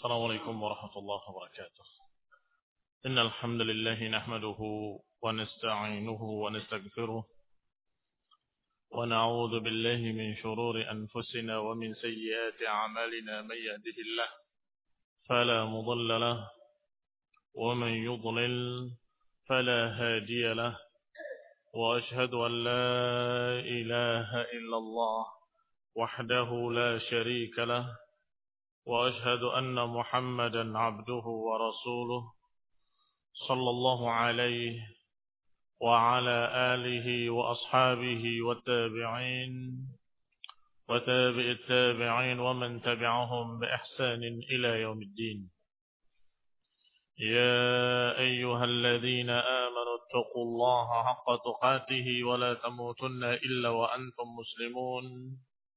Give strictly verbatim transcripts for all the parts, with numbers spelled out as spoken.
السلام عليكم ورحمة الله وبركاته. إن الحمد لله نحمده ونستعينه ونستغفره ونعوذ بالله من شرور أنفسنا ومن سيئات أعمالنا. من يهده الله فلا مضل له ومن يضلل فلا هادي له، وأشهد أن لا إله إلا الله وحده لا شريك له، وأشهد أن محمدا عبده ورسوله صلى الله عليه وعلى آله وأصحابه والتابعين وتابع التابعين ومن تبعهم بإحسان إلى يوم الدين. يا أيها الذين آمنوا اتقوا الله حق تقاته ولا تموتن إلا وأنتم مسلمون.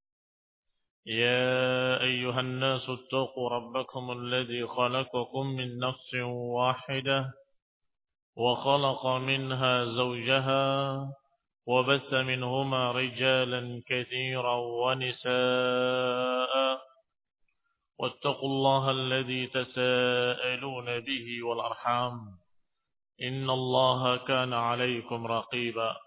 يا أيها الناس اتقوا ربكم الذي خلقكم من نفس واحدة وخلق منها زوجها وبث منهما رجالا كثيرا ونساء، واتقوا الله الذي تساءلون به والأرحام إن الله كان عليكم رقيبا.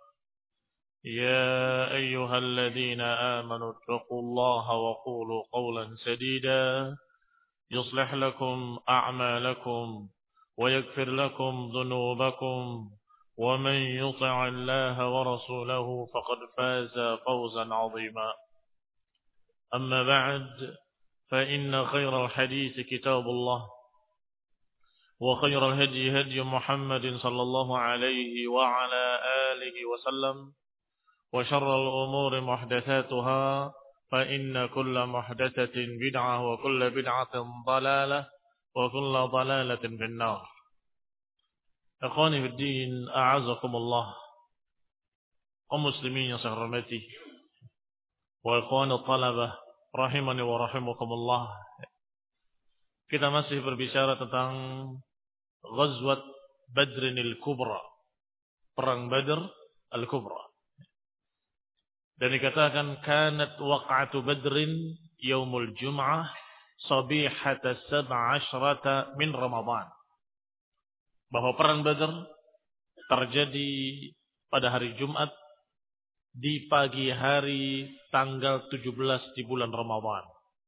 يا أيها الذين آمنوا اتقوا الله وقولوا قولا سديدا يصلح لكم أعمالكم ويغفر لكم ذنوبكم، ومن يطع الله ورسوله فقد فاز فوزا عظيما. أما بعد، فإن خير الحديث كتاب الله، وخير الهدي هدي محمد صلى الله عليه وعلى آله وسلم، وشر الأمور محدثاتها، فإن كل محدثة بدعة وكل بدعة ضلالة وكل ضلالة في النار. Ikhwani fi din, a'azakumullah, kaum muslimin yang saya hormati, wa ikhwani talabah rahimani wa rahimakumullah. Kita masih berbicara tentang Ghazwat Badrin al-Kubra, perang Badr al-Kubra. Dan dikatakan kanat waq'atu Badrin yaumul Jum'ah sabihata sab'a asyrata min Ramadan. Bahwa perang Badr terjadi pada hari Jumat di pagi hari tanggal tujuh belas di bulan Ramadan.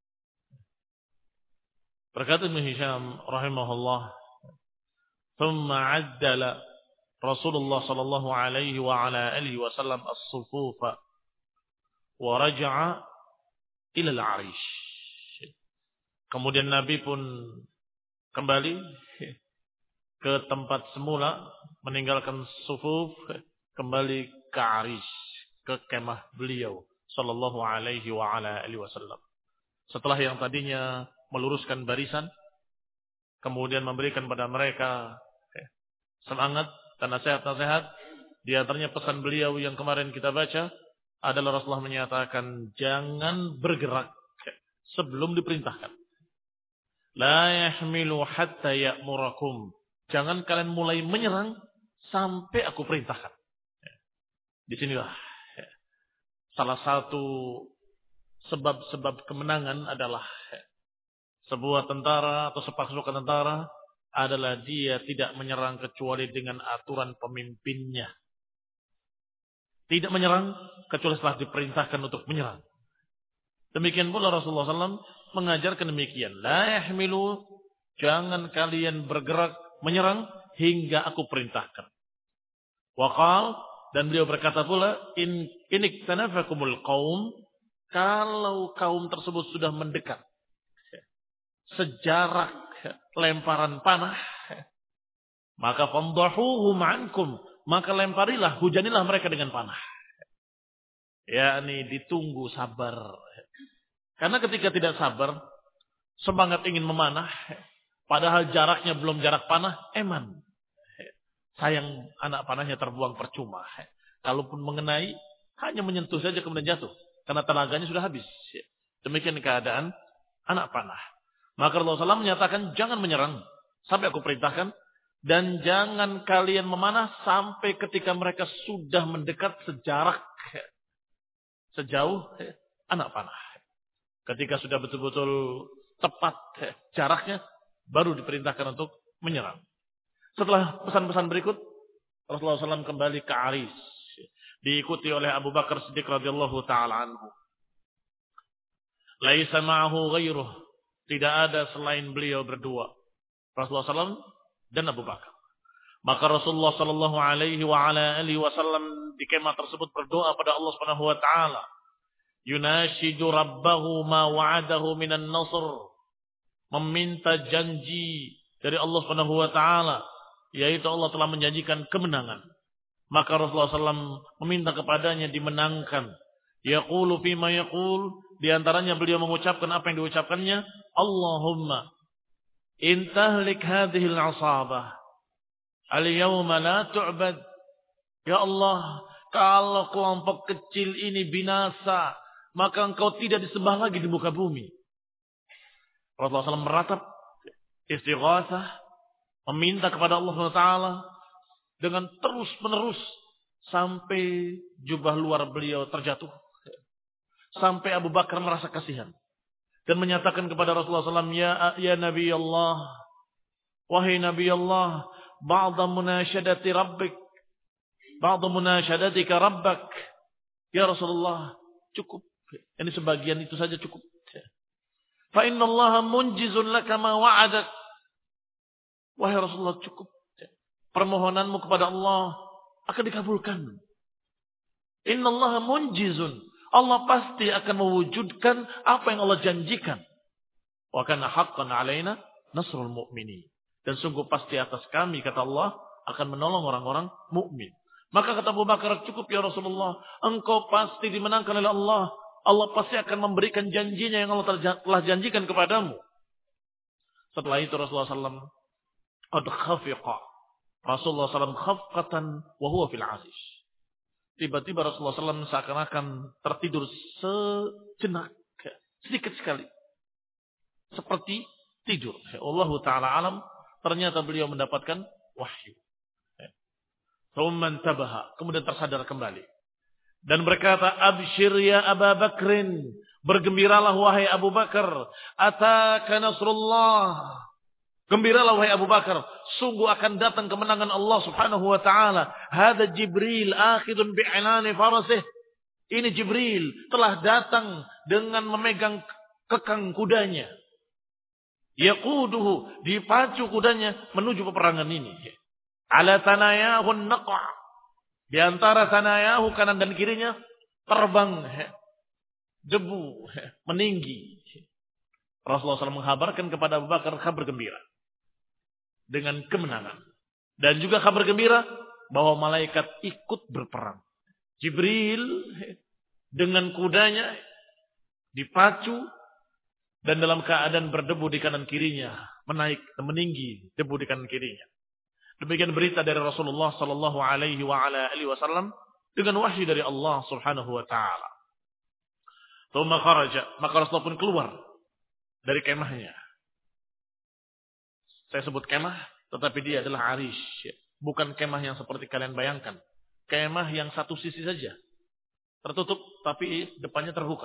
Berkata Ibnu Hisham rahimahullah, "Tsumma 'addala Rasulullah sallallahu alaihi wa ala alihi wasallam as-sufufa wa raja'a ila al-'arish." Kemudian Nabi pun kembali ke tempat semula, meninggalkan sufuf, kembali ke Arish, ke kemah beliau sallallahu alaihi wa ala alihi wasallam. Setelah yang tadinya meluruskan barisan, kemudian memberikan pada mereka semangat dan nasihat-nasihat. Di antaranya pesan beliau yang kemarin kita baca adalah Rasulullah menyatakan jangan bergerak sebelum diperintahkan. La yahmilu hatta ya'murakum. Jangan kalian mulai menyerang sampai aku perintahkan. Di sinilah salah satu sebab-sebab kemenangan adalah sebuah tentara atau sepasukan tentara adalah dia tidak menyerang kecuali dengan aturan pemimpinnya. Tidak menyerang kecuali setelah diperintahkan untuk menyerang. Demikian pula Rasulullah shallallahu alaihi wasallam mengajarkan demikian. La yahmilu, jangan kalian bergerak menyerang hingga aku perintahkan. Waqal, dan beliau berkata pula, in inik tanafakumul qaum, kalau kaum tersebut sudah mendekat sejarak lemparan panah, maka famdahuhum ankum, maka lemparilah, hujanilah mereka dengan panah. yakni ditunggu sabar. Karena ketika tidak sabar, semangat ingin memanah, padahal jaraknya belum jarak panah, eman. Sayang anak panahnya terbuang percuma. Kalaupun mengenai, hanya menyentuh saja kemudian jatuh. Karena tenaganya sudah habis. Demikian keadaan anak panah. Maka Rasulullah shallallahu alaihi wasallam menyatakan, jangan menyerang sampai aku perintahkan. Dan jangan kalian memanah sampai ketika mereka sudah mendekat sejarak, sejauh anak panah. Ketika sudah betul-betul tepat jaraknya, baru diperintahkan untuk menyerang. Setelah pesan-pesan berikut, Rasulullah shallallahu alaihi wasallam kembali ke Aris, diikuti oleh Abu Bakar Siddiq radhiyallahu taala anhu. Laisa ma'ahu ghairuh, tidak ada selain beliau berdua, Rasulullah shallallahu alaihi wasallam dan Abu Bakar. Maka Rasulullah sallallahu alaihi wa ala alihi wasallam di kemah tersebut berdoa pada Allah Subhanahu wa taala, yunashidu rabbahu ma wa'adahu minan nasr, meminta janji dari Allah Subhanahu wa taala, yaitu Allah telah menjanjikan kemenangan. Maka Rasulullah sallallahu alaihi wasallam meminta kepadanya dimenangkan. Yaqulu fima yaqul, di antaranya beliau mengucapkan apa yang diucapkannya, Allahumma in tahlik hadhihi al-'asabah al-yawma la tu'bad. Ya Allah, kalau kelompok kecil ini binasa, maka engkau tidak disembah lagi di muka bumi. Rasulullah sallallahu alaihi wasallam meratap istighatsah, meminta kepada Allah subhanahu wa taala dengan terus menerus sampai jubah luar beliau terjatuh. Sampai Abu Bakar merasa kasihan dan menyatakan kepada Rasulullah sallallahu alaihi wasallam, ya, ya Nabi Allah, wahai Nabi Allah, ba'da munasyadati rabbik, ba'da munasyadatika rabbak. Ya Rasulullah, cukup. Ini sebagian itu saja cukup. Fa inna Allah munjizun laka ma wa'adak. Wahai Rasulullah, cukup. Permohonanmu kepada Allah akan dikabulkan. Inna Allah munjizun. Allah pasti akan mewujudkan apa yang Allah janjikan. Wa kana haqqan alaina nasrul mu'minin. Dan sungguh pasti atas kami, kata Allah, akan menolong orang-orang mukmin. Maka kata Abu Bakar, cukup ya Rasulullah, engkau pasti dimenangkan oleh Allah. Allah pasti akan memberikan janjinya yang Allah telah janjikan kepadamu. Setelah itu Rasulullah sallallahu alaihi wasallam qad khafiqa. Rasulullah sallallahu alaihi wasallam khafqatan wa huwa fil 'arish. Tiba-tiba Rasulullah sallallahu alaihi wasallam seakan-akan tertidur sejenak, sedikit sekali. Seperti tidur. Allah Ta'ala alam, ternyata beliau mendapatkan wahyu. Thumma tabaha, kemudian tersadar kembali. Dan berkata, abshir ya Abu Bakrin, bergembiralah wahai Abu Bakar, ataka nasrullah. Gembiralah wahai Abu Bakar, sungguh akan datang kemenangan Allah Subhanahu wa taala. Hada Jibril akhidun bi'inani farasih. Ini Jibril telah datang dengan memegang kekang kudanya. Yaquduhu, dipacu kudanya menuju peperangan ini. Ala tanayahu naqa'. Di antara tanayahu kanan dan kirinya terbang debu meninggi. Rasulullah shallallahu alaihi wasallam menghabarkan kepada Abu Bakar kabar gembira dengan kemenangan. Dan juga kabar gembira bahwa malaikat ikut berperang. Jibril dengan kudanya dipacu dan dalam keadaan berdebu di kanan kirinya, menaik meninggi debu di kanan kirinya. Demikian berita dari Rasulullah sallallahu alaihi wa ala alihi wasallam dengan wahyu dari Allah Subhanahu wa taala. Tsumma kharaja, maka Rasulullah pun keluar dari kemahnya. Saya sebut kemah, tetapi dia adalah arish. Bukan kemah yang seperti kalian bayangkan. Kemah yang satu sisi saja. Tertutup, tapi depannya terbuka.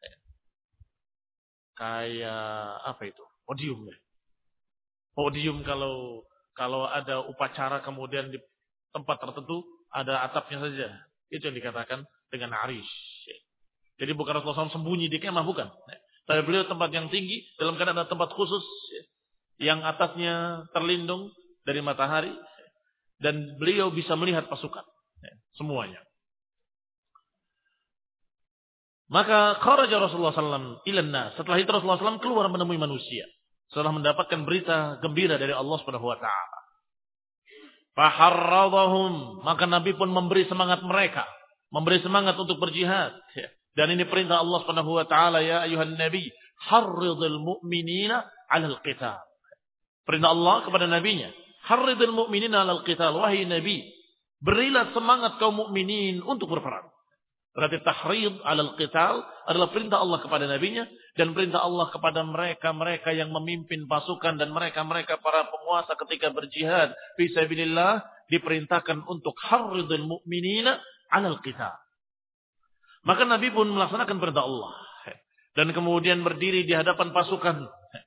Kayak apa itu? Podium ya. Podium kalau kalau ada upacara kemudian di tempat tertentu ada atapnya saja. Itu yang dikatakan dengan arish. Jadi bukan Rasulullah shallallahu alaihi wasallam sembunyi di kemah, bukan. Tapi beliau tempat yang tinggi, dalam keadaan ada tempat khusus yang atasnya terlindung dari matahari dan beliau bisa melihat pasukan semuanya. Maka kharaja Rasulullah sallallahu alaihi wasallam ilan nas. Setelah itu Rasulullah sallallahu alaihi wasallam keluar menemui manusia setelah mendapatkan berita gembira dari Allah Subhanahu wa taala. Faharradhum, maka Nabi pun memberi semangat mereka, memberi semangat untuk berjihad. Dan ini perintah Allah Subhanahu wa taala, ya ayuhan nabi, harridil mu'minina 'alal qital. Perintah Allah kepada nabinya, harridil mu'minina 'alal qital, wahai nabi, berilah semangat kaum mukminin untuk berperang. Berarti tahrid 'alal qital adalah perintah Allah kepada nabinya dan perintah Allah kepada mereka-mereka yang memimpin pasukan dan mereka-mereka para penguasa ketika berjihad fi sabilillah diperintahkan untuk harridil mu'minina 'alal qital. Maka Nabi pun melaksanakan perintah Allah dan kemudian berdiri di hadapan pasukan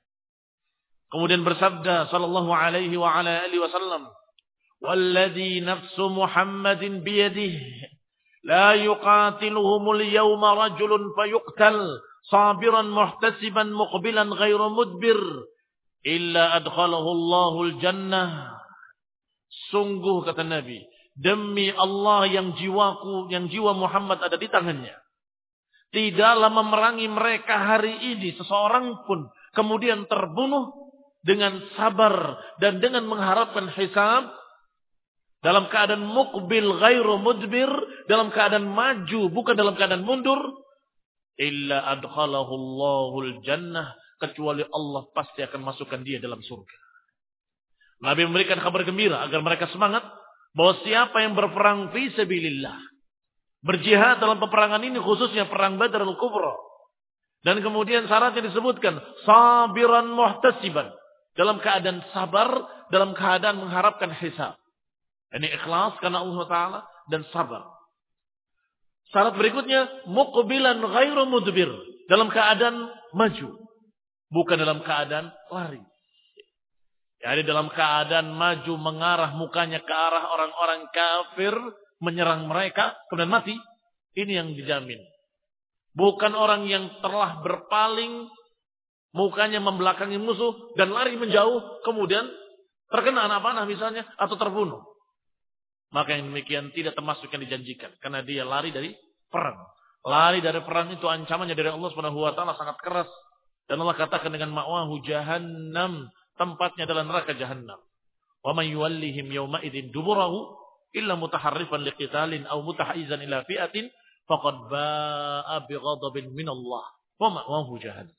Kemudian bersabda sallallahu alaihi wa ala alihi wasallam, "Walladzi nafsu Muhammadin biyadihi la yuqatiluhumul yawma rajulun fayuqtal sabiran muhtasiban muqbilan ghairu mudbir illa adkhalahu Allahul jannah." Sungguh kata Nabi, demi Allah yang jiwaku, yang jiwa Muhammad ada di tangannya, tidaklah memerangi mereka hari ini seseorang pun kemudian terbunuh dengan sabar dan dengan mengharapkan hisab dalam keadaan muqbil ghairu mudbir, dalam keadaan maju bukan dalam keadaan mundur, illa adkhalahu Allahul jannah, kecuali Allah pasti akan masukkan dia dalam surga. Nabi memberikan kabar gembira agar mereka semangat bahwa siapa yang berperang fi sabilillah, berjihad dalam peperangan ini, khususnya perang Badr al-Kubra, dan kemudian syaratnya disebutkan sabiran muhtasiban, dalam keadaan sabar, dalam keadaan mengharapkan hisab. Ini ikhlas karena Allah Ta'ala dan sabar. Syarat berikutnya muqbilan ghairu mudbir, dalam keadaan maju, bukan dalam keadaan lari. Jadi dalam keadaan maju mengarah mukanya ke arah orang-orang kafir, menyerang mereka, kemudian mati. Ini yang dijamin. Bukan orang yang telah berpaling, mukanya membelakangi musuh, dan lari menjauh, kemudian terkena anak panah misalnya, atau terbunuh. Maka yang demikian tidak termasuk yang dijanjikan. Karena dia lari dari perang. Lari dari perang itu ancamannya dari Allah Subhanahu wa taala sangat keras. Dan Allah katakan dengan ma'wahu jahannam, tempatnya adalah neraka jahannam. Wa may yuwallihim yawma idzin duburahu illa mutaharrifan liqitalin aw mutahayyizan ila fi'atin faqad ba'a bighadabin minallah wa ma'wahu jahannam.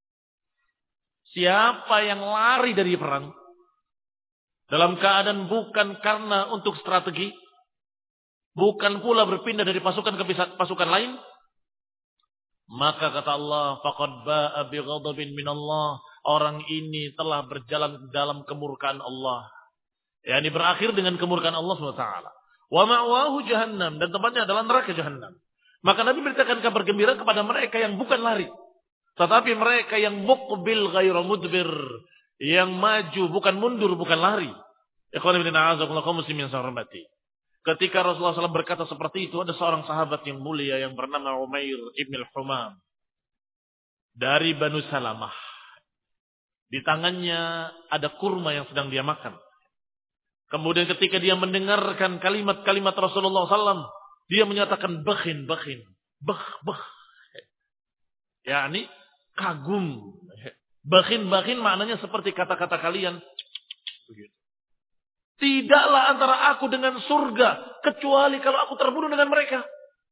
Siapa yang lari dari perang dalam keadaan bukan karena untuk strategi, bukan pula berpindah dari pasukan ke pasukan lain, maka kata Allah, faqad ba'a bighadabin minallah, orang ini telah berjalan dalam kemurkaan Allah. yakni berakhir dengan kemurkaan Allah subhanahu wa taala. Wa ma'wahu jahannam, dan tempatnya adalah neraka jahannam. Maka Nabi beritakan kabar gembira kepada mereka yang bukan lari, tetapi mereka yang muqbil ghairu mudbir, yang maju bukan mundur, bukan lari. Ikhwan fillah a'azakumullah kaum muslimin yang saya hormati. Ketika Rasulullah shallallahu alaihi wasallam berkata seperti itu, ada seorang sahabat yang mulia yang bernama Umair ibn al-Humam dari Banu Salamah. Di tangannya ada kurma yang sedang dia makan. Kemudian ketika dia mendengarkan kalimat-kalimat Rasulullah shallallahu alaihi wasallam, dia menyatakan bakhin, bakhin, bah, bah. yakni kagum. Bakhin, bakhin maknanya seperti kata-kata kalian. Begitu. Tidaklah antara aku dengan surga kecuali kalau aku terbunuh dengan mereka.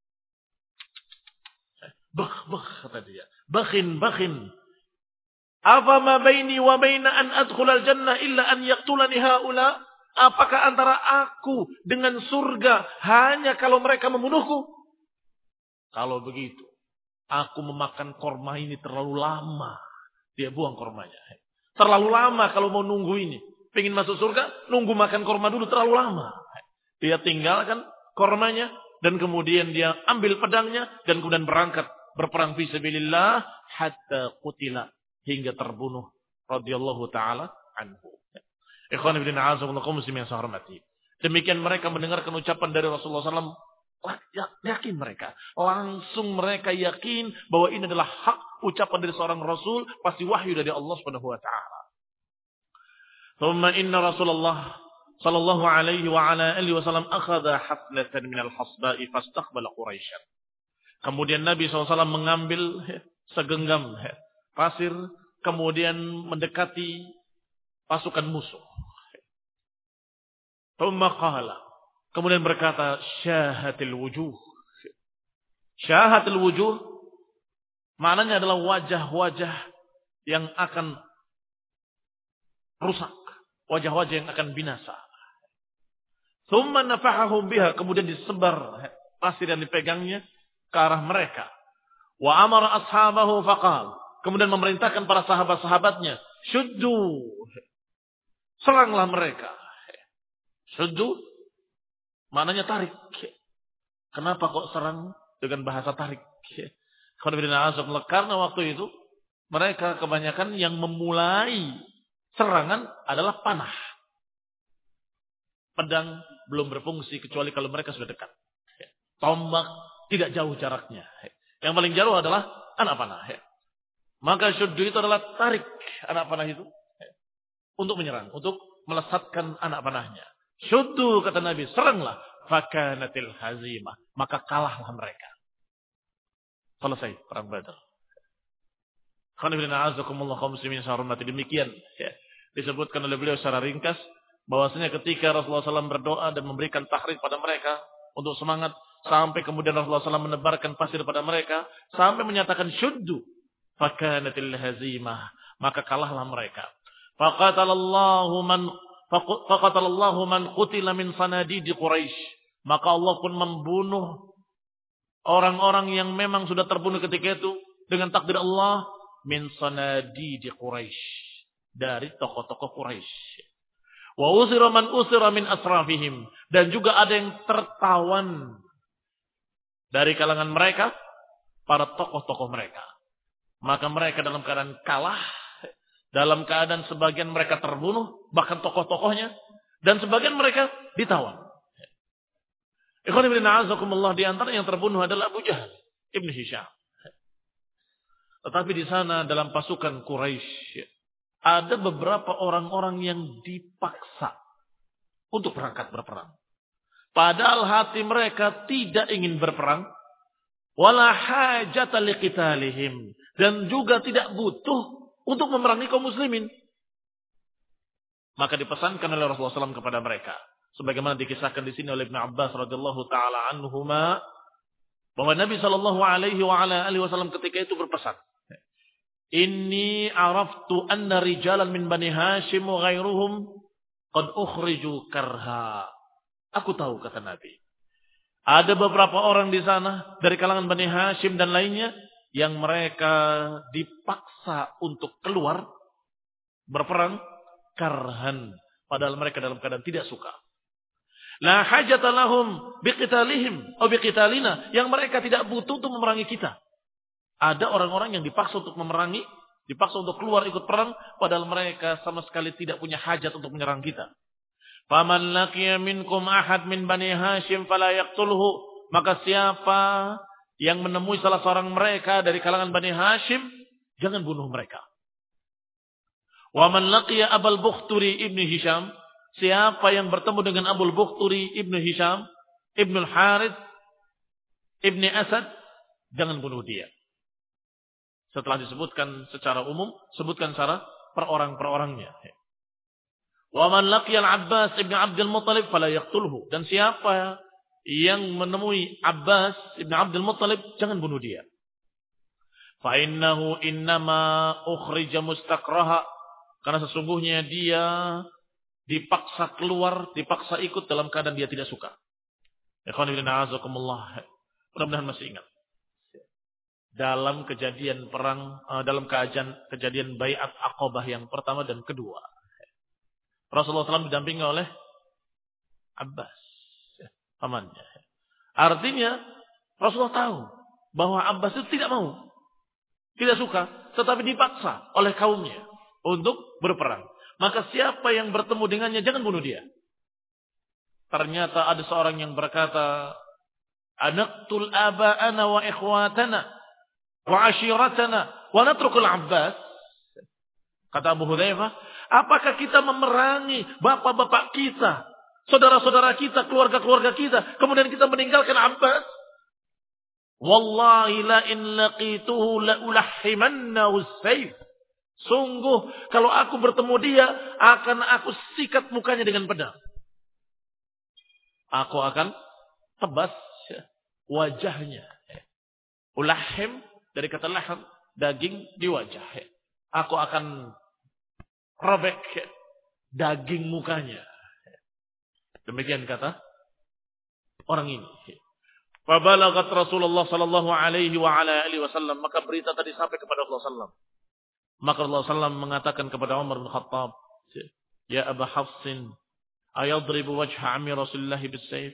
Bah, bah, kata dia. Bakhin, bakhin. Apa ma baini wa baina an adkhulal jannah illa an yaqtulani haula? Apakah antara aku dengan surga hanya kalau mereka membunuhku? Kalau begitu, aku memakan korma ini terlalu lama. Dia buang kormanya. Terlalu lama kalau mau nunggu ini. Pengen masuk surga, nunggu makan korma dulu terlalu lama. Dia tinggalkan kormanya dan kemudian dia ambil pedangnya dan kemudian berangkat berperang fi sabilillah hatta qutila, hingga terbunuh radhiyallahu taala anhu. Ikhwan fillah a'azakumullah kaum muslimin yang saya hormati. Demikian mereka mendengarkan ucapan dari Rasulullah shallallahu alaihi wasallam, yakin mereka, langsung mereka yakin bahwa ini adalah hak ucapan dari seorang Rasul, pasti wahyu dari Allah Subhanahu wa taala. Thumma inna Rasulullah sallallahu alaihi wa ala alihi wasallam akhadha haflatan min al-hasba'i fastaqbala Quraisy. Kemudian Nabi shallallahu alaihi wasallam mengambil segenggam pasir, kemudian mendekati pasukan musuh. Thumma qala, kemudian berkata, syahatil wujuh. Syahatil wujuh maknanya adalah wajah-wajah yang akan rusak, wajah-wajah yang akan binasa. Thumma nafahahum biha, kemudian disebar pasir yang dipegangnya ke arah mereka. Wa amara ashabahu faqal, kemudian memerintahkan para sahabat-sahabatnya, syuddu, seranglah mereka. Syuddu maknanya tarik. Kenapa kok serang dengan bahasa tarik? Karena waktu itu mereka kebanyakan yang memulai serangan adalah panah. Pedang belum berfungsi kecuali kalau mereka sudah dekat. Tombak tidak jauh jaraknya. Yang paling jauh adalah anak panah. Maka syuddu itu adalah tarik anak panah itu untuk menyerang, untuk melesatkan anak panahnya. Syuddu kata Nabi, seranglah. Fakanatil hazimah. Maka kalahlah mereka. Selesai perang Badar. Demikian ya, disebutkan oleh beliau secara ringkas bahwasanya ketika Rasulullah shallallahu alaihi wasallam berdoa dan memberikan tahrik pada mereka untuk semangat, sampai kemudian Rasulullah shallallahu alaihi wasallam menebarkan pasir pada mereka sampai menyatakan syuddu fakanatil hazimah, maka kalahlah mereka. Faqatalallahu man faqatalallahu man qutila min sanadidi Quraisy, maka Allah pun membunuh orang-orang yang memang sudah terbunuh ketika itu dengan takdir Allah min sanadidi Quraisy, dari tokoh-tokoh Quraisy. Wa usira man usira min asrafihim, dan juga ada yang tertawan dari kalangan mereka, para tokoh-tokoh mereka. Maka mereka dalam keadaan kalah, dalam keadaan sebagian mereka terbunuh, bahkan tokoh-tokohnya, dan sebagian mereka ditawan. Ikhwan ibn a'azakumullah, di antara yang terbunuh adalah Abu Jahal ibn Hisham. Tetapi di sana dalam pasukan Quraisy ada beberapa orang-orang yang dipaksa untuk berangkat berperang. Padahal hati mereka tidak ingin berperang, wala hajata liqitalihim, dan juga tidak butuh untuk memerangi kaum muslimin. Maka dipesankan oleh Rasulullah shallallahu alaihi wasallam kepada mereka, sebagaimana dikisahkan di sini oleh Ibnu Abbas radhiyallahu taala anhuma, bahwa Nabi sallallahu alaihi wa ala alihi wasallam ketika itu berpesan, "Inni araftu anna rijalan min Bani Hashim wa ghairuhum qad ukhriju karha." Aku tahu, kata Nabi, ada beberapa orang di sana dari kalangan Bani Hashim dan lainnya yang mereka dipaksa untuk keluar berperang karhan, padahal mereka dalam keadaan tidak suka. La hajata lahum biqitalihim aw biqitalina, yang mereka tidak butuh untuk memerangi kita. Ada orang-orang yang dipaksa untuk memerangi, dipaksa untuk keluar ikut perang, padahal mereka sama sekali tidak punya hajat untuk menyerang kita. Faman laqiya minkum ahad min Bani Hashim fala yaqtulhu, maka siapa yang menemui salah seorang mereka dari kalangan Bani Hashim, jangan bunuh mereka. Wa man laqiya Abul Bukhturi ibnu Hisham, siapa yang bertemu dengan Abul Bukhturi ibnu Hisham, ibnu Al-Harith, ibnu Asad, jangan bunuh dia. Setelah disebutkan secara umum, sebutkan secara per orang per orangnya. Wa man laqiya Al-Abbas ibnu Abdul Muttalib fala yaqtulhu, dan siapa yang menemui Abbas ibnu Abdul Muttalib, jangan bunuh dia. Fa innahu innama ukhrija mustakraha, karena sesungguhnya dia dipaksa keluar, dipaksa ikut dalam keadaan dia tidak suka. Ikhwan fillah a'azakumullah, mudah-mudahan masih ingat dalam kejadian perang, dalam kejadian kejadian Bai'at Aqabah yang pertama dan kedua, Rasulullah shallallahu alaihi wasallam didampingi oleh Abbas, pamannya. Artinya Rasulullah tahu bahwa Abbas itu tidak mau, tidak suka, tetapi dipaksa oleh kaumnya untuk berperang. Maka siapa yang bertemu dengannya, jangan bunuh dia. Ternyata ada seorang yang berkata, "Anaqtul aba'ana wa ikhwatana wa ashiratana wa natrukul Abbas." Kata Abu Hudzaifah, apakah kita memerangi bapak-bapak kita, saudara-saudara kita, keluarga-keluarga kita, kemudian kita meninggalkan Abbas? Wallahi la in laqituhu la ulahhimannahu as-sayf. Sungguh kalau aku bertemu dia, akan aku sikat mukanya dengan pedang. Aku akan tebas wajahnya. Ulahim dari kata laham, daging di wajah. Aku akan robek daging mukanya. Demikian kata orang ini. Fabalagat Rasulullah sallallahu alaihi wa ala alihi wasallam, maka berita tadi sampai kepada Rasulullah sallallahu alaihi wasallam. Maka Rasulullah sallallahu alaihi wasallam mengatakan kepada Umar bin Khattab, "Ya Aba Hafsin, ayadribu wajha ammi Rasulullah bis-sayf?"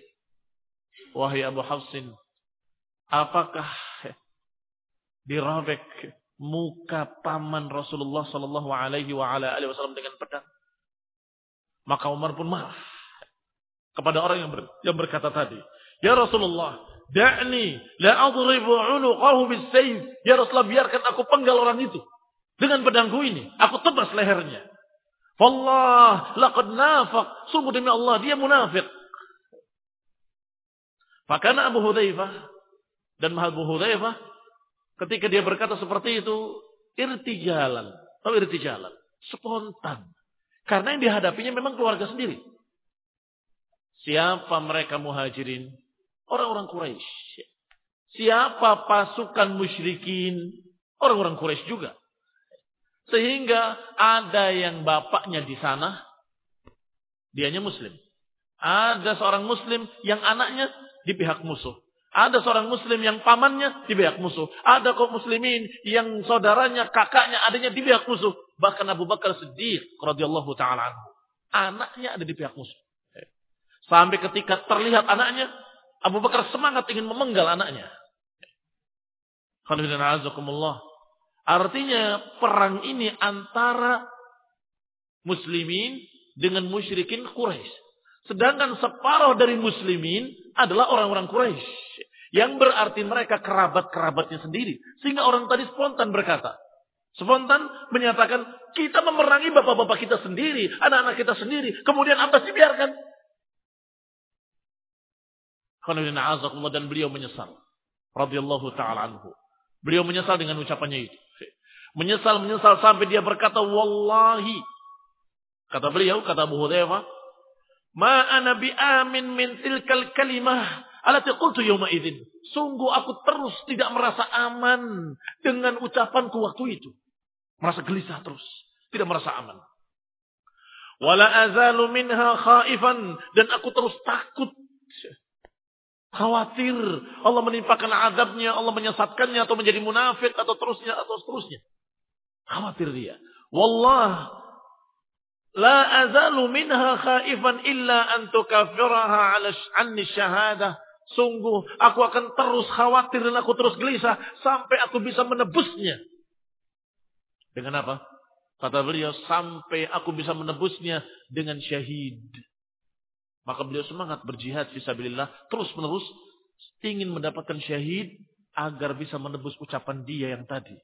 Wahai Abu Hafsin, apakah dirobek muka paman Rasulullah sallallahu alaihi wasallam dengan pedang. Maka Umar pun marah kepada orang yang, ber, yang berkata tadi, "Ya Rasulullah, da'ni la adribu 'unuqahu bis-sayf." Ya Rasulullah, biarkan aku penggal orang itu dengan pedangku ini, aku tebas lehernya. Wallah, laqad nafaq. Sungguh demi Allah, dia munafik. Fakana Abu Hudzaifah, dan Abu Hudzaifah ketika dia berkata seperti itu, irtijalan, atau irtijalan, spontan. Karena yang dihadapinya memang keluarga sendiri. Siapa mereka muhajirin? Orang-orang Quraisy. Siapa pasukan musyrikin? Orang-orang Quraisy juga. Sehingga ada yang bapaknya di sana, dianya muslim. Ada seorang muslim yang anaknya di pihak musuh. Ada seorang muslim yang pamannya di pihak musuh. Ada kaum muslimin yang saudaranya, kakaknya, adanya di pihak musuh. Bahkan Abu Bakar Siddiq radhiyallahu taala anhu, anaknya ada di pihak musuh. Sampai ketika terlihat anaknya, Abu Bakar semangat ingin memenggal anaknya. Artinya perang ini antara muslimin dengan musyrikin Quraisy. Sedangkan separuh dari muslimin adalah orang-orang Quraisy. Yang berarti mereka kerabat-kerabatnya sendiri. Sehingga orang tadi spontan berkata. Spontan menyatakan, kita memerangi bapak-bapak kita sendiri. Anak-anak kita sendiri. Kemudian Abbas dibiarkan. Dan beliau menyesal. Radhiyallahu ta'ala anhu. Beliau menyesal dengan ucapannya itu. Menyesal-menyesal sampai dia berkata, wallahi. Kata beliau, kata Abu Hudzaifah, ma ana bi amin min tilkal kalimah allati qultu yawma idzin. Sungguh aku terus tidak merasa aman dengan ucapanku waktu itu. Merasa gelisah terus, tidak merasa aman. Wala azalu minha khaifan, dan aku terus takut, khawatir Allah menimpakan azabnya, Allah menyesatkannya atau menjadi munafik atau terusnya atau seterusnya. Khawatir dia. Wallah la azalu minha khaifan illa an tukaffiraha 'ala anni syahadah. Sungguh aku akan terus khawatir dan aku terus gelisah sampai aku bisa menebusnya. Dengan apa? Kata beliau, sampai aku bisa menebusnya dengan syahid. Maka beliau semangat berjihad fisabilillah terus menerus ingin mendapatkan syahid agar bisa menebus ucapan dia yang tadi.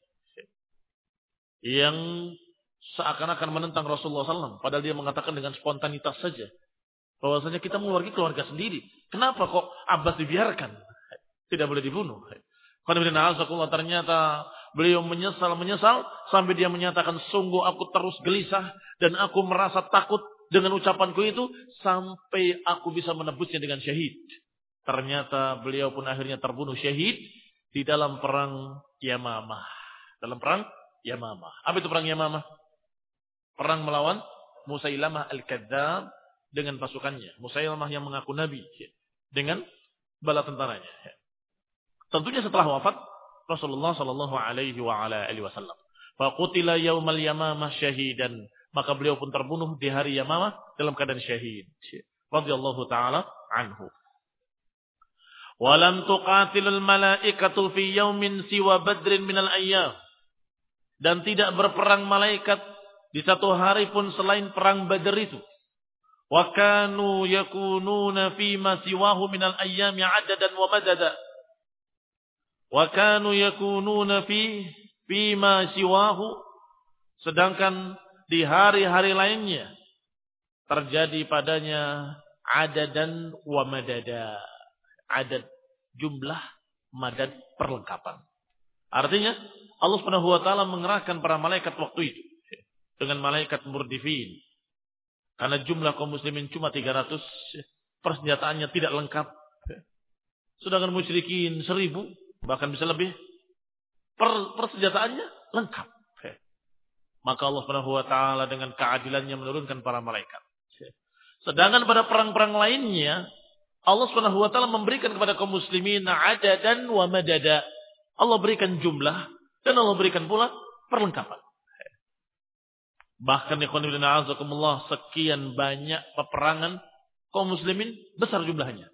Yang seakan-akan menentang Rasulullah sallallahu alaihi wasallam. Padahal dia mengatakan dengan spontanitas saja. Bahwasanya kita mengeluarkan keluarga sendiri. Kenapa kok Abbas dibiarkan? Tidak boleh dibunuh. Ternyata beliau menyesal-menyesal. Sampai dia menyatakan, sungguh aku terus gelisah. Dan aku merasa takut dengan ucapanku itu. Sampai aku bisa menebusnya dengan syahid. Ternyata beliau pun akhirnya terbunuh syahid. Di dalam perang Yamamah. Dalam perang Yamamah. Apa itu perang Yamamah? Perang melawan Musailamah Al-Kadzdzab dengan pasukannya. Musailamah yang mengaku nabi dengan bala tentaranya. Tentunya setelah wafat Rasulullah sallallahu alaihi wa ala alihi wasallam. Fa qutila yaumal Yamamah syahidan. Maka beliau pun terbunuh di hari Yamamah dalam keadaan syahid. Radhiyallahu taala anhu. Wa lam tuqatilul malaikatu fi yaumin siwa badrin minal ayyam. Dan tidak berperang malaikat di satu hari pun selain perang Badar itu. Wa kanu yakununa fi ma siwahu minal ayyami 'adadan wa madada. Wa kanu yakununa fi fi ma siwahu, sedangkan di hari-hari lainnya terjadi padanya adadan wa madada. Adad jumlah, madad perlengkapan. Artinya Allah Subhanahu wa taala mengerahkan para malaikat waktu itu dengan malaikat murdifin. Karena jumlah kaum muslimin cuma tiga ratus, persenjataannya tidak lengkap. Sedangkan musyrikin seribu, bahkan bisa lebih, per, persenjataannya lengkap. Maka Allah Subhanahu wa taala dengan keadilannya menurunkan para malaikat. Sedangkan pada perang-perang lainnya, Allah Subhanahu wa taala memberikan kepada kaum muslimin adadan wa madada. Allah berikan jumlah dan Allah berikan pula perlengkapan. Bahkan ikhwan a'azakumullah, sekian banyak peperangan kaum muslimin besar jumlahnya.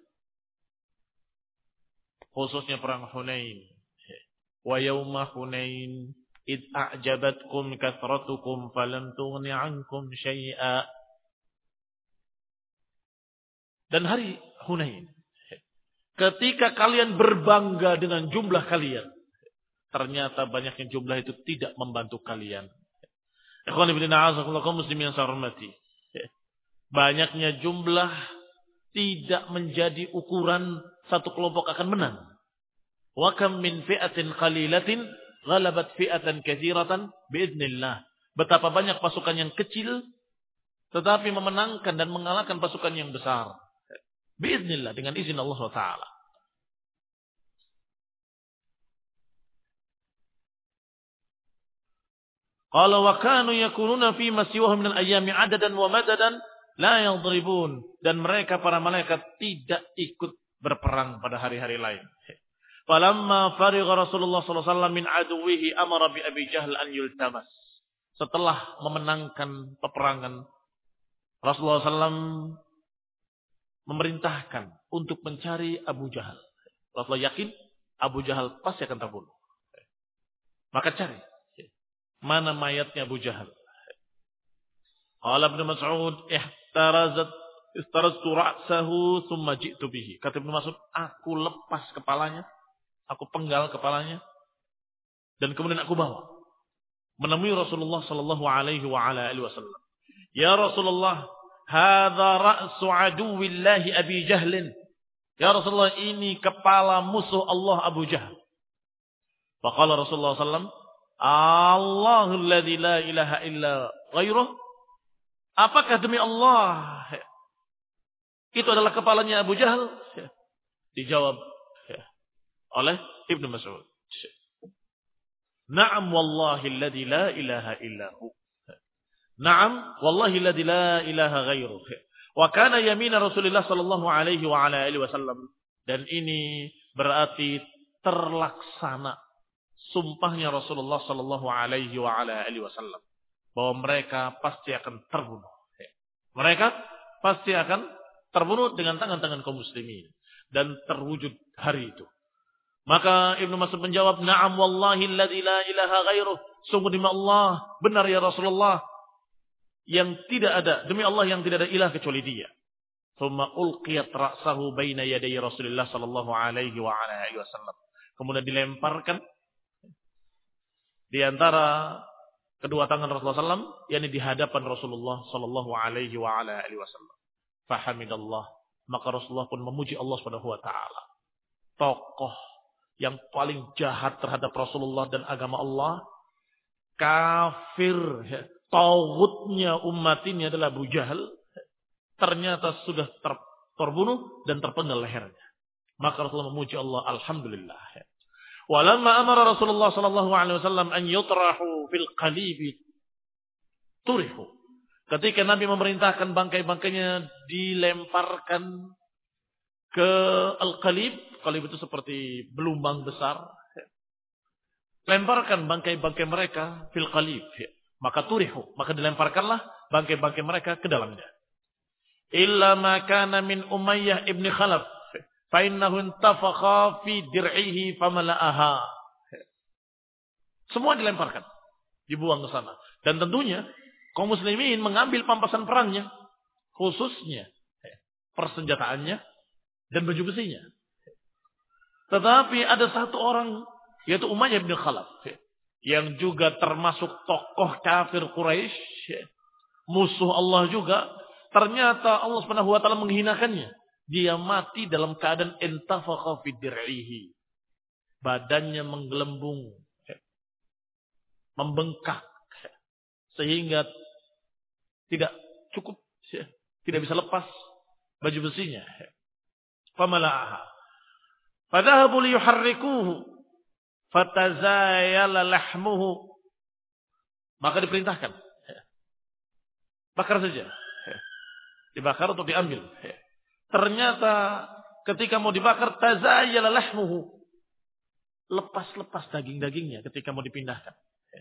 Khususnya perang Hunain. Wa yauma Hunain id a'jabatkum kathratukum falam tughni 'ankum syai'a. Dan hari Hunain, ketika kalian berbangga dengan jumlah kalian, ternyata banyaknya jumlah itu tidak membantu kalian. Ikhwan fillah, a'azakumullah kaum muslimin yang saya hormati. Banyaknya jumlah tidak menjadi ukuran satu kelompok akan menang. Wa kam min fi'atin qalilatin ghalabat fi'atan katsiratan biidznillah. Betapa banyak pasukan yang kecil tetapi memenangkan dan mengalahkan pasukan yang besar. Biiznillah, dengan izin Allah Taala. Qala wa kanu yakununa fi ma siwahum min al-ayyami 'adadan wa madadan la yadribun, dan mereka para malaikat tidak ikut berperang pada hari-hari lain. Falamma farigha Rasulullah sallallahu alaihi wasallam min aduwihi amara bi Abi Jahl an yultamas. Setelah memenangkan peperangan, Rasulullah sallallahu alaihi wasallam memerintahkan untuk mencari Abu Jahal. Rasulullah yakin Abu Jahal pasti akan terbunuh. Maka cari. Mana mayatnya Abu Jahal? Qala Ibnu Mas'ud, ihtarazat istaraztu ra'sahu thumma ji'tu bihi. Kata Ibnu Mas'ud, aku lepas kepalanya, aku penggal kepalanya, dan kemudian aku bawa menemui Rasulullah sallallahu alaihi wa ala alihi wasallam. Ya Rasulullah, hadza ra'su aduwillahi Abi Jahlin. Ya Rasulullah, ini kepala musuh Allah Abu Jahal. Faqala Rasulullah sallallahu alaihi wasallam, Allahul ladzi la ilaha illa ghairuh. Apakah demi Allah itu adalah kepalanya Abu Jahal? Dijawab oleh Ibnu Mas'ud. Na'am wallahi alladzi la ilaha illahu. Na'am wallahi alladzi la ilaha ghairuh. Wa kana yamina Rasulullah sallallahu alaihi wa ala alihi wasallam. Dan ini berarti terlaksana sumpahnya Rasulullah sallallahu alaihi wa ala alihi wasallam bahwa mereka pasti akan terbunuh. Mereka pasti akan terbunuh dengan tangan-tangan kaum muslimin, dan terwujud hari itu. Maka Ibnu Mas'ud menjawab, "Na'am wallahi alladzi la ilaha ghairuh." Sungguh demi Allah, benar ya Rasulullah, yang tidak ada, demi Allah yang tidak ada ilah kecuali Dia. Tsumma ulqiyat ra'sahu baina yaday Rasulullah sallallahu alaihi wa ala alihi wasallam. Kemudian dilemparkan di antara kedua tangan Rasulullah sallallahu alaihi wasallam, yakni di hadapan Rasulullah sallallahu alaihi wa ala alihi wasallam. Fahamidallah, maka Rasulullah pun memuji Allah Subhanahu wa taala. Tokoh yang paling jahat terhadap Rasulullah dan agama Allah, kafir, taghutnya umat ini adalah Abu Jahal, ternyata sudah ter, terbunuh dan terpenggal lehernya. Maka Rasulullah memuji Allah, alhamdulillah. Walamma amara Rasulullah sallallahu alaihi wasallam an yutrahu fil qalibi turihu. Ketika Nabi memerintahkan bangkai-bangkainya dilemparkan ke al-qalib, qalib itu seperti belumbang besar. Lemparkan bangkai-bangkai mereka fil qalib. Maka turihu, maka dilemparkanlah bangkai-bangkai mereka ke dalamnya. Illa ma kana min Umayyah ibn Khalaf fa innahu intafakha fi dir'ihi famala'aha. Semua dilemparkan, dibuang ke sana. Dan tentunya kaum muslimin mengambil pampasan perangnya, khususnya persenjataannya dan baju besinya. Tetapi ada satu orang, yaitu Umayyah bin Khalaf, yang juga termasuk tokoh kafir Quraisy, musuh Allah juga. Ternyata Allah Subhanahu wa taala menghinakannya. Dia mati dalam keadaan intafakha fi dir'ihi. Badannya menggelembung, membengkak, sehingga tidak cukup, tidak bisa lepas baju besinya. Famala'aha. Fadhahabu liyuharrikuhu. Fatazayala lahmuhu. Maka diperintahkan, bakar saja. Dibakar untuk diambil. Ternyata ketika mau dibakar, tazayala lahmuhu. Lepas-lepas daging-dagingnya ketika mau dipindahkan.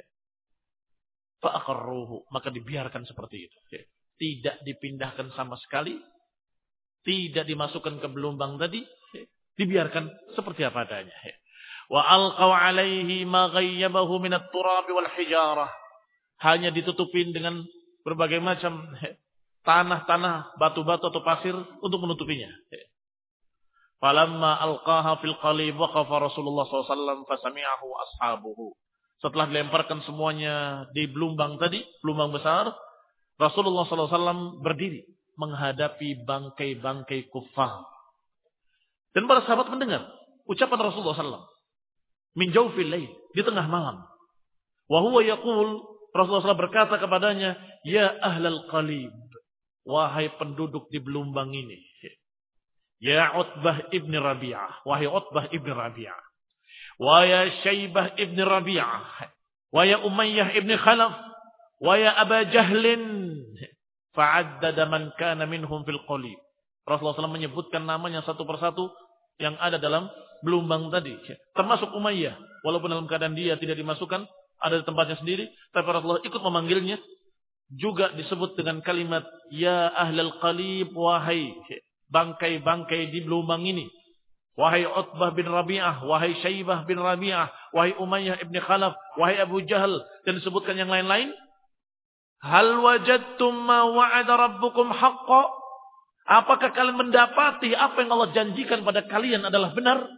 Fa'aqarruhu. Maka dibiarkan seperti itu. Tidak dipindahkan sama sekali. Tidak dimasukkan ke belumbang tadi. Dibiarkan seperti apa adanya. Wa alqaw alaihi ma ghayyabahu min at-turab wal hijarah. Hanya ditutupin dengan berbagai macam tanah-tanah, batu-batu atau pasir untuk menutupinya. Falamma alqaha fil qalib waqafa Rasulullah sallallahu alaihi wasallam fasami'ahu ashabuhu. Setelah dilemparkan semuanya di belumbang tadi, belumbang besar, Rasulullah sallallahu alaihi wasallam berdiri menghadapi bangkai-bangkai kuffar. Dan para sahabat mendengar ucapan Rasulullah sallallahu alaihi wasallam min jawfil lail, di tengah malam. Wa huwa yaqul, Rasulullah sallallahu alaihi wasallam berkata kepadanya, ya ahlal qalib, wahai penduduk di belumbang ini. Ya Utbah ibn Rabi'ah, wahai Utbah ibn Rabi'ah. Wa ya Syaibah ibn Rabi'ah. Wa ya Umayyah ibn Khalaf. Wa ya Aba Jahlin. Fa'addada man kana minhum fil qalib. Rasulullah sallallahu alaihi wasallam menyebutkan namanya satu persatu yang ada dalam belumbang tadi. Termasuk Umayyah. Walaupun dalam keadaan dia tidak dimasukkan, ada di tempatnya sendiri. Tapi Rasulullah ikut memanggilnya. Juga disebut dengan kalimat, ya ahlal qalib, wahai bangkai-bangkai di belumbang ini. Wahai Utbah bin Rabi'ah, wahai Syaibah bin Rabi'ah, wahai Umayyah ibn Khalaf, wahai Abu Jahal, dan disebutkan yang lain-lain. Hal wajadtum ma wa'ada rabbukum haqqa? Apakah kalian mendapati apa yang Allah janjikan pada kalian adalah benar?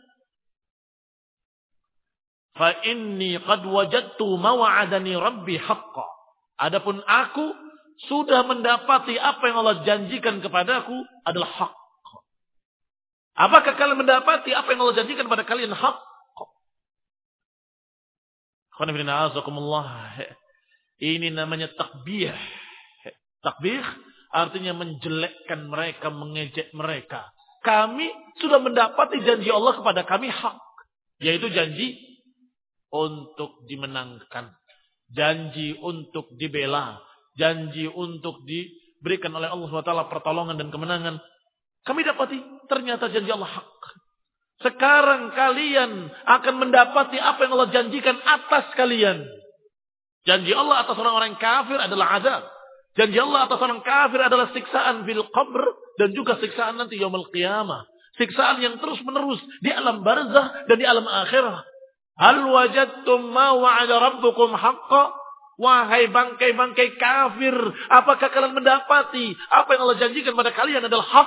Fa inni qad wajadtu ma wa'adani rabbi haqqa. Adapun aku sudah mendapati apa yang Allah janjikan kepadaku adalah hak. Apakah kalian mendapati apa yang Allah janjikan pada kalian hak? Ini namanya takbih. Takbih artinya menjelekkan mereka, mengejek mereka. Kami sudah mendapati janji Allah kepada kami hak. Yaitu janji untuk dimenangkan. Janji untuk dibela. Janji untuk diberikan oleh Allah subhanahu wa taala pertolongan dan kemenangan. Kami dapati ternyata janji Allah hak. Sekarang kalian akan mendapati apa yang Allah janjikan atas kalian. Janji Allah atas orang-orang kafir adalah azab. Janji Allah atas orang kafir adalah siksaan fil qabr dan juga siksaan nanti yaumul qiyamah. Siksaan yang terus menerus di alam barzah dan di alam akhirah. Hal wajadtum ma wa'ada rabbukum haqqan? Wahai bangkai-bangkai kafir, apakah kalian mendapati apa yang Allah janjikan pada kalian adalah hak?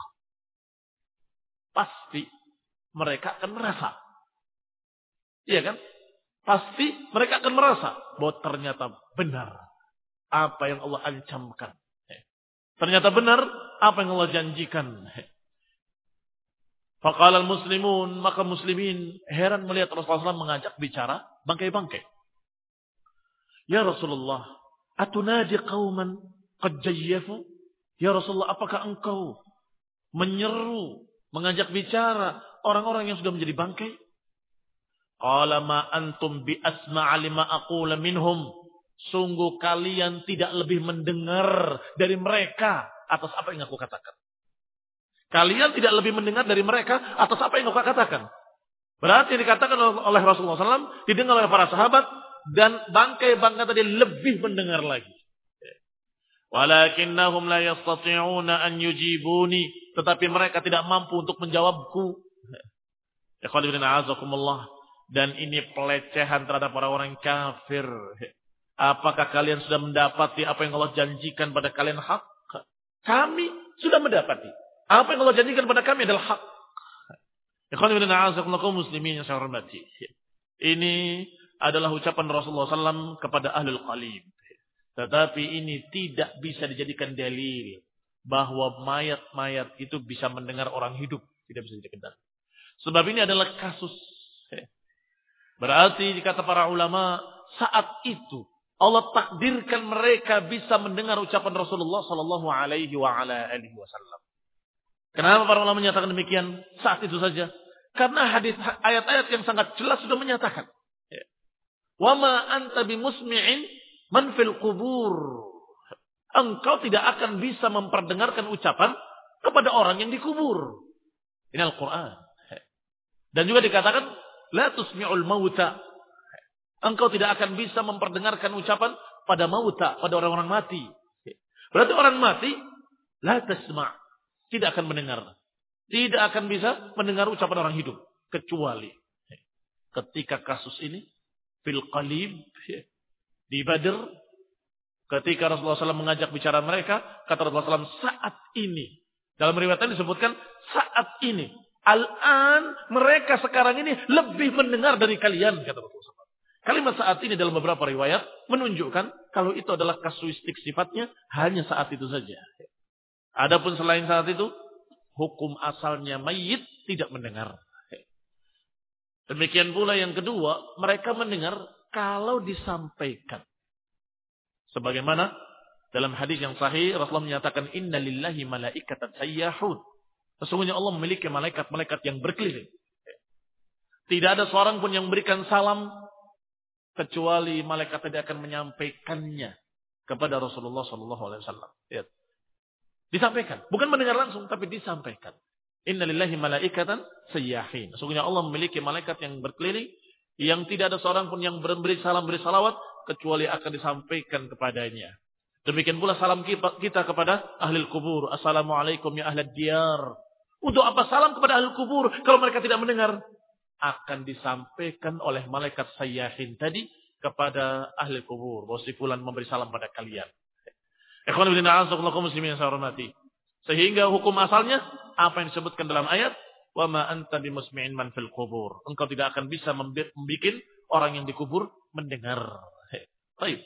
Pasti mereka akan merasa. Iya kan? Pasti mereka akan merasa bahwa ternyata benar apa yang Allah ancamkan. Ternyata benar apa yang Allah janjikan. Faqala al-muslimun, maka muslimin heran melihat Rasulullah shallallahu alaihi wasallam mengajak bicara bangkai-bangkai. Ya Rasulullah, atunadi qauman qad jayyafu? Ya Rasulullah, apakah engkau menyeru, mengajak bicara orang-orang yang sudah menjadi bangkai? Qala ma antum bi asma'a lima aqula minhum. Sungguh kalian tidak lebih mendengar dari mereka atas apa yang aku katakan. Kalian tidak lebih mendengar dari mereka atas apa yang aku katakan. Berarti dikatakan oleh Rasulullah shallallahu alaihi wasallam, didengar oleh para sahabat, dan bangkai-bangkai tadi lebih mendengar lagi. Walakinnahum la yastati'una an yujibuni. Tetapi mereka tidak mampu untuk menjawabku. Dan ini pelecehan terhadap orang-orang kafir. Apakah kalian sudah mendapati apa yang Allah janjikan pada kalian hak? Kami sudah mendapati. Apa yang Allah janjikan pada kami adalah hak. Muslimin yang saya hormati. Ini adalah ucapan Rasulullah shallallahu alaihi wasallam kepada ahlul qalib. Tetapi ini tidak bisa dijadikan dalil bahwa mayat-mayat itu bisa mendengar orang hidup. Tidak bisa dijadikan dalil. Sebab ini adalah kasus. Berarti dikata para ulama, saat itu Allah takdirkan mereka bisa mendengar ucapan Rasulullah shallallahu alaihi wasallam. Kenapa para ulama menyatakan demikian saat itu saja? Karena hadis ayat-ayat yang sangat jelas sudah menyatakan. Wa ma anta bimusmi'in man fil qubur. Engkau tidak akan bisa memperdengarkan ucapan kepada orang yang dikubur. Ini Al-Quran. Dan juga dikatakan la tusmi'ul mauta. Engkau tidak akan bisa memperdengarkan ucapan pada mauta, pada orang-orang mati. Berarti orang mati la tasma', tidak akan mendengar. Tidak akan bisa mendengar ucapan orang hidup kecuali ketika kasus ini fil qalib di Badr, ketika Rasulullah shallallahu alaihi wasallam mengajak bicara mereka, kata Rasulullah shallallahu alaihi wasallam, saat ini. Dalam riwayat ini disebutkan saat ini. Al-an, mereka sekarang ini lebih mendengar dari kalian, kata Rasulullah shallallahu alaihi wasallam. Kalimat saat ini dalam beberapa riwayat menunjukkan kalau itu adalah kasuistik sifatnya hanya saat itu saja. Adapun selain saat itu, hukum asalnya mayit tidak mendengar. Demikian pula yang kedua, mereka mendengar kalau disampaikan. Sebagaimana dalam hadis yang sahih, Rasulullah menyatakan, Inna lillahi malaikatan sayyahun. Sesungguhnya Allah memiliki malaikat-malaikat yang berkeliling. Tidak ada seorang pun yang memberikan salam, kecuali malaikat tadi akan menyampaikannya kepada Rasulullah shallallahu alaihi wasallam. Disampaikan. Bukan mendengar langsung, tapi disampaikan. Inna lillahi malaikatan sayyahin. Sesungguhnya Allah memiliki malaikat yang berkeliling, yang tidak ada seorang pun yang memberi salam, beri salawat, kecuali akan disampaikan kepadanya. Demikian pula salam kita kepada ahli kubur. Assalamualaikum ya ahli diyar. Untuk apa salam kepada ahli kubur kalau mereka tidak mendengar? Akan disampaikan oleh malaikat sayyahin tadi kepada ahli kubur. Bahwa si fulan memberi salam pada kalian. Ikhwan fillah a'azakumullah muslimin yang saya hormati. Sehingga hukum asalnya apa yang disebutkan dalam ayat, wa ma anta bimusmi'in man fil qubur. Engkau tidak akan bisa membuat orang yang dikubur mendengar. Baik.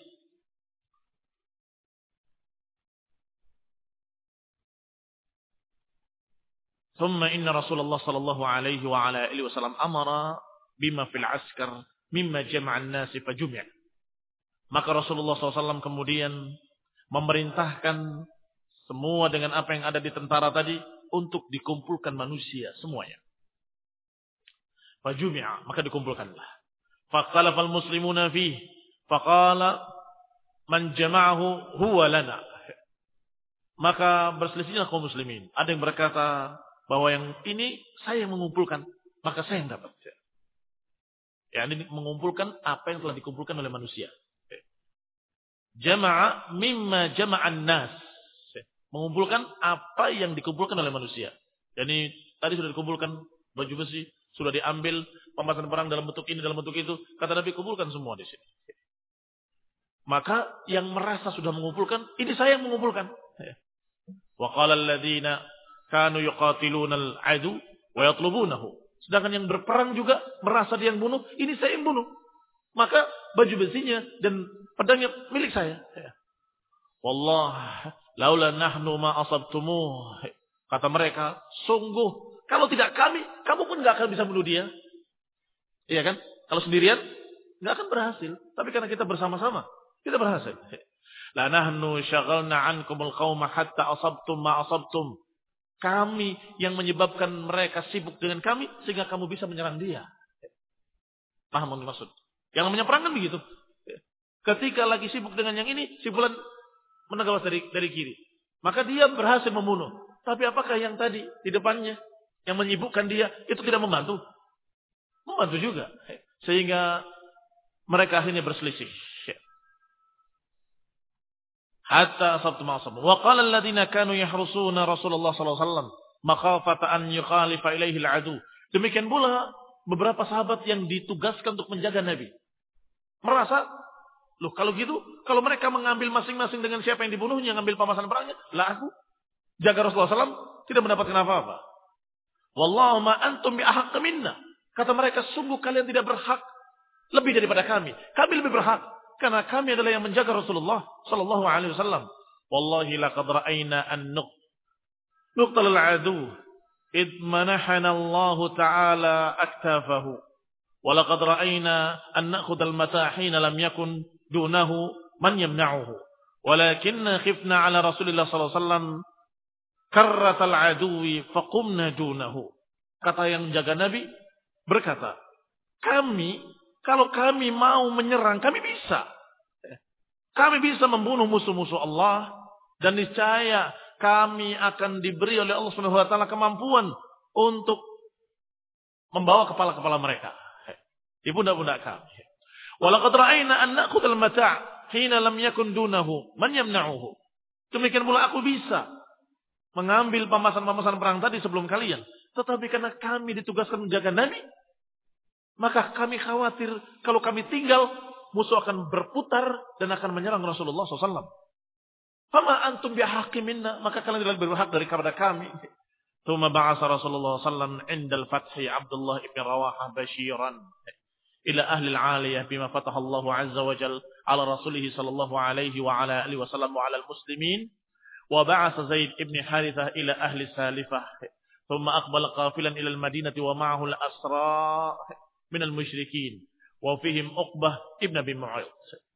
Thumma inna Rasulullah sallallahu alaihi wa ala alihi wasallam amara bima fil askar mimma jama'an nasi fajumi'. Maka Rasulullah sallallahu alaihi wasallam kemudian memerintahkan semua dengan apa yang ada di tentara tadi untuk dikumpulkan manusia semuanya. Fajumi'a, maka dikumpulkanlah. Faqalafal muslimuna fihi, faqala man jama'ahu huwa lana. Maka berselisihnya kaum muslimin. Ada yang berkata bahwa yang ini saya yang mengumpulkan, maka saya yang dapat. Ya, ini mengumpulkan apa yang telah dikumpulkan oleh manusia. Jama'a mimma jama'an nas. Mengumpulkan apa yang dikumpulkan oleh manusia. Jadi tadi sudah dikumpulkan baju besi, sudah diambil pemasan perang dalam bentuk ini, dalam bentuk itu. Kata Nabi, kumpulkan semua di sini. Maka yang merasa sudah mengumpulkan, ini saya yang mengumpulkan. Wa qala alladziina kanu yuqatiluna al-'adu wa yatlubunahu. Sedangkan yang berperang juga merasa dia yang bunuh, ini saya yang bunuh. Maka baju besinya dan pedangnya milik saya. Wallah, laula nahnu ma asabtumuh. Kata mereka, sungguh kalau tidak kami, kamu pun enggak akan bisa bunuh dia. Iya kan? Kalau sendirian enggak akan berhasil, tapi karena kita bersama-sama, kita berhasil. La nahnu syaghalna ankumul qauma hatta asabtum ma asabtum. Kami yang menyebabkan mereka sibuk dengan kami sehingga kamu bisa menyerang dia. Paham maksud? Yang namanya perang kan begitu. Ketika lagi sibuk dengan yang ini, si fulan menegawas dari dari kiri. Maka dia berhasil membunuh. Tapi apakah yang tadi di depannya yang menyibukkan dia itu tidak membantu? Membantu juga. Sehingga mereka akhirnya berselisih. Hatta asabtu ma'asabtu. Wa qala alladziina kanu yahrusuna Rasulullah sallallahu alaihi wasallam makhafata an yukhalifa ilaihi al-'adu. Demikian pula beberapa sahabat yang ditugaskan untuk menjaga Nabi. Merasa, loh kalau gitu, kalau mereka mengambil masing-masing dengan siapa yang dibunuhnya, ngambil pemasan perangnya, lah aku jaga Rasulullah sallallahu alaihi wasallam tidak mendapatkan apa-apa. Wallahu ma antum bi ahaq minna. Kata mereka, sungguh kalian tidak berhak lebih daripada kami. Kami lebih berhak karena kami adalah yang menjaga Rasulullah sallallahu alaihi wasallam. Wallahi laqad ra'ayna an nuqtal al-'adu id manahana Allah ta'ala aktafahu. Wa laqad ra'ayna an na'khudha al-matahina lam yakun dunahu man yamna'uhu. Walakinna khifna 'ala Rasulillah sallallahu alaihi wasallam karrat al-'aduwi faqumna dunahu. Kata yang jaga Nabi berkata, kami kalau kami mau menyerang, kami bisa. Kami bisa membunuh musuh-musuh Allah. Dan niscaya kami akan diberi oleh Allah subhanahu wa taala kemampuan untuk membawa kepala-kepala mereka di pundak-pundak kami. Walaqad ra'ayna an na'khudh al-mata' hina lam yakun dunahu man yamna'uhu. Demikian pula aku bisa mengambil pemasan-pemasan perang tadi sebelum kalian. Tetapi karena kami ditugaskan menjaga Nabi, Maka kami khawatir kalau kami tinggal, musuh akan berputar dan akan menyerang Rasulullah shallallahu alaihi wasallam. Fama antum bihaqqi minna, maka kalian tidak berhak dari kepada kami. Tsumma ba'atha Rasulullah sallallahu alaihi wasallam 'inda al-fath Abdullah ibn Rawahah basyiran ila ahli al-'aliyah bima fataha Allah 'azza wa jalla 'ala rasulih sallallahu alaihi wa ala alihi wasallam wa 'ala al-muslimin wa ba'atha Zaid ibn Harithah ila ahli Salifah. Tsumma aqbala qafilan ila al-Madinati wa ma'ahu al-asra min al-musyrikin wa fihim Uqbah ibn Abi Mu'ayth.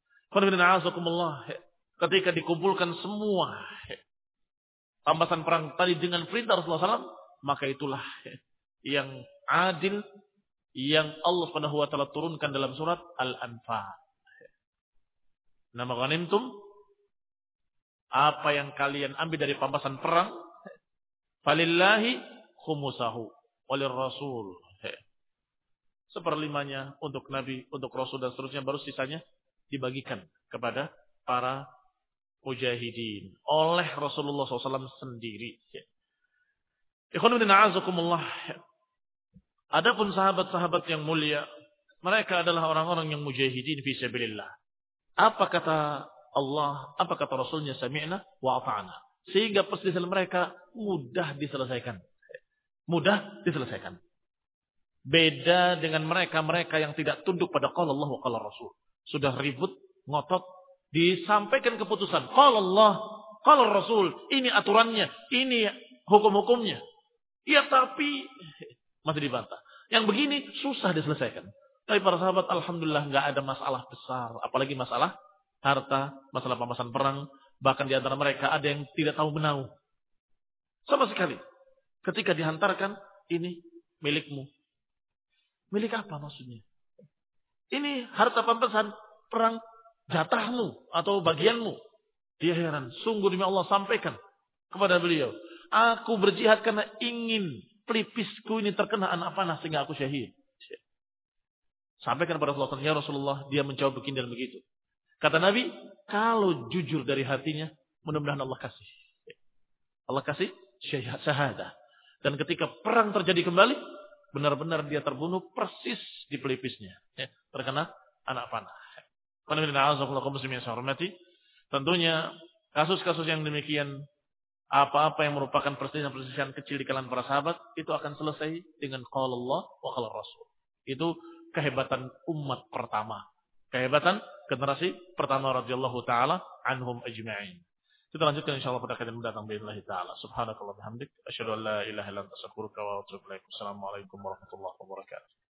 Ketika dikumpulkan semua rampasan perang tadi dengan perintah Rasulullah shallallahu alaihi wasallam, maka itulah yang adil yang Allah Subhanahu wa taala turunkan dalam surat Al-Anfal. Nama ghanimtum, apa yang kalian ambil dari rampasan perang, falillahi khumusahu walir rasul. Seperlimanya untuk Nabi, untuk Rasul dan seterusnya, baru sisanya dibagikan kepada para mujahidin oleh Rasulullah shallallahu alaihi wasallam sendiri. Ikhwan fillah a'azakumullah. Adapun sahabat-sahabat yang mulia, mereka adalah orang-orang yang mujahidin fi sabilillah. Apa kata Allah, apa kata Rasulnya, sami'na wa ata'na. Sehingga perselisihan mereka mudah diselesaikan. Mudah diselesaikan. Beda dengan mereka-mereka yang tidak tunduk pada qala Allah wa qala Rasul. Sudah ribut, ngotot, disampaikan keputusan. Qala Allah, qala Rasul. Ini aturannya, ini hukum-hukumnya. Ya tapi masih dibantah. Yang begini susah diselesaikan. Tapi para sahabat alhamdulillah nggak ada masalah besar, apalagi masalah harta, masalah pemasan perang, bahkan di antara mereka ada yang tidak tahu menau. Sama sekali. Ketika dihantarkan, ini milikmu. Milik apa maksudnya? Ini harta pampasan perang, jatahmu atau bagianmu. Dia heran. Sungguh demi Allah, sampaikan kepada beliau. Aku berjihad karena ingin pelipisku ini terkena anak panah sehingga aku syahid. Sampaikan kepada Rasulullah, ya Rasulullah, dia menjawab begini dan begitu. Kata Nabi, kalau jujur dari hatinya, mudah-mudahan Allah kasih. Allah kasih syahadah. Dan ketika perang terjadi kembali, benar-benar dia terbunuh persis di pelipisnya. Ya, terkena anak panah. Tentunya kasus-kasus yang demikian, apa-apa yang merupakan perselisihan-perselisihan kecil di kalangan para sahabat, itu akan selesai dengan qala Allah wa qala Rasul. Itu kehebatan umat pertama. Kehebatan generasi pertama radhiyallahu taala anhum ajma'in. Kita lanjutkan insyaallah pada kajian mendatang باذنillah taala. Subhanakallah bihamdik asyhadu an la ilaha illa anta astaghfiruka wa atubu ilaik. Assalamualaikum warahmatullahi wabarakatuh.